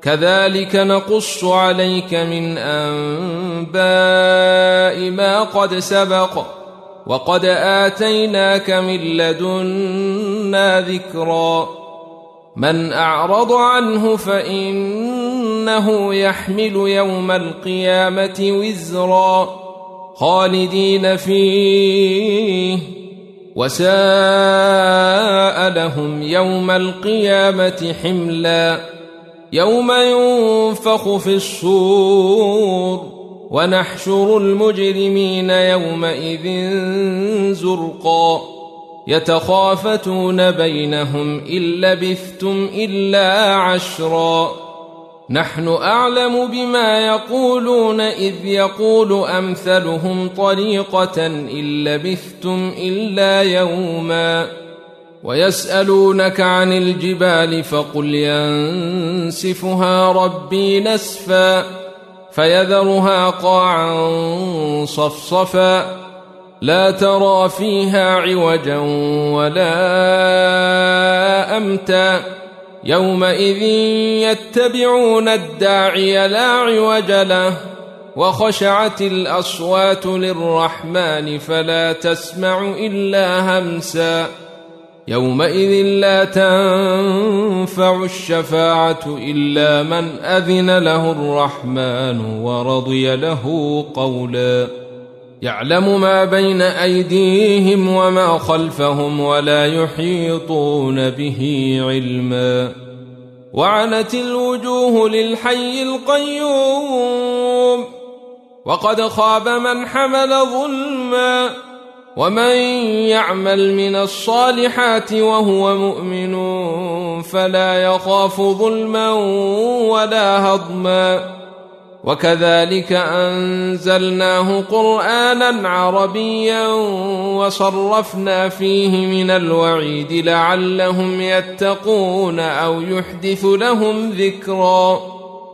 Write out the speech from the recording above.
كذلك نقص عليك من أنباء ما قد سبق وقد آتيناك من لدنا ذكرا من أعرض عنه فإنه يحمل يوم القيامة وزرا خالدين فيه وساء لهم يوم القيامة حملا يوم ينفخ في الصور ونحشر المجرمين يومئذ زرقا يتخافتون بينهم إن لبثتم إلا عشرا نحن أعلم بما يقولون إذ يقول أمثلهم طريقة إن لبثتم إلا يوما ويسألونك عن الجبال فقل ينسفها ربي نسفا فيذرها قاعا صفصفا لا ترى فيها عوجا ولا أمتا يومئذ يتبعون الداعي لا عوج له وخشعت الأصوات للرحمن فلا تسمع إلا همسا يومئذ لا تنفع الشفاعة إلا من أذن له الرحمن ورضي له قولا يعلم ما بين أيديهم وما خلفهم ولا يحيطون به علما وعنت الوجوه للحي القيوم وقد خاب من حمل ظلما ومن يعمل من الصالحات وهو مؤمن فلا يخاف ظلما ولا هضما وكذلك أنزلناه قرآنا عربيا وصرفنا فيه من الوعيد لعلهم يتقون أو يحدث لهم ذكرا